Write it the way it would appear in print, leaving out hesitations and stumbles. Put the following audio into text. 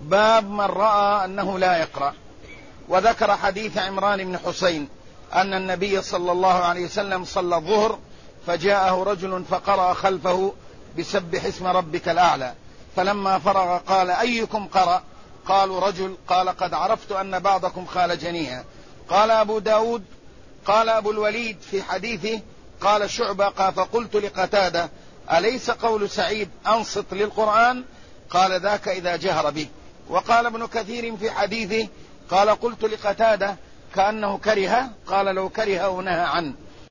باب من رأى أنه لا يقرأ. وذكر حديث عمران بن حسين أن النبي صلى الله عليه وسلم صلى الظهر فجاءه رجل فقرأ خلفه بسبح اسم ربك الأعلى، فلما فرغ قال: أيكم قرأ؟ قالوا: رجل. قال: قد عرفت أن بعضكم خالجنيها. قال أبو داود: قال أبو الوليد في حديثه: قال شعبة فقلت لقتادة: أليس قول سعيد أنصت للقرآن؟ قال: ذاك إذا جهر به. وقال ابن كثير في حديثه: قال قلت لقتادة كأنه كره، قال: لو كره ونهى عنه.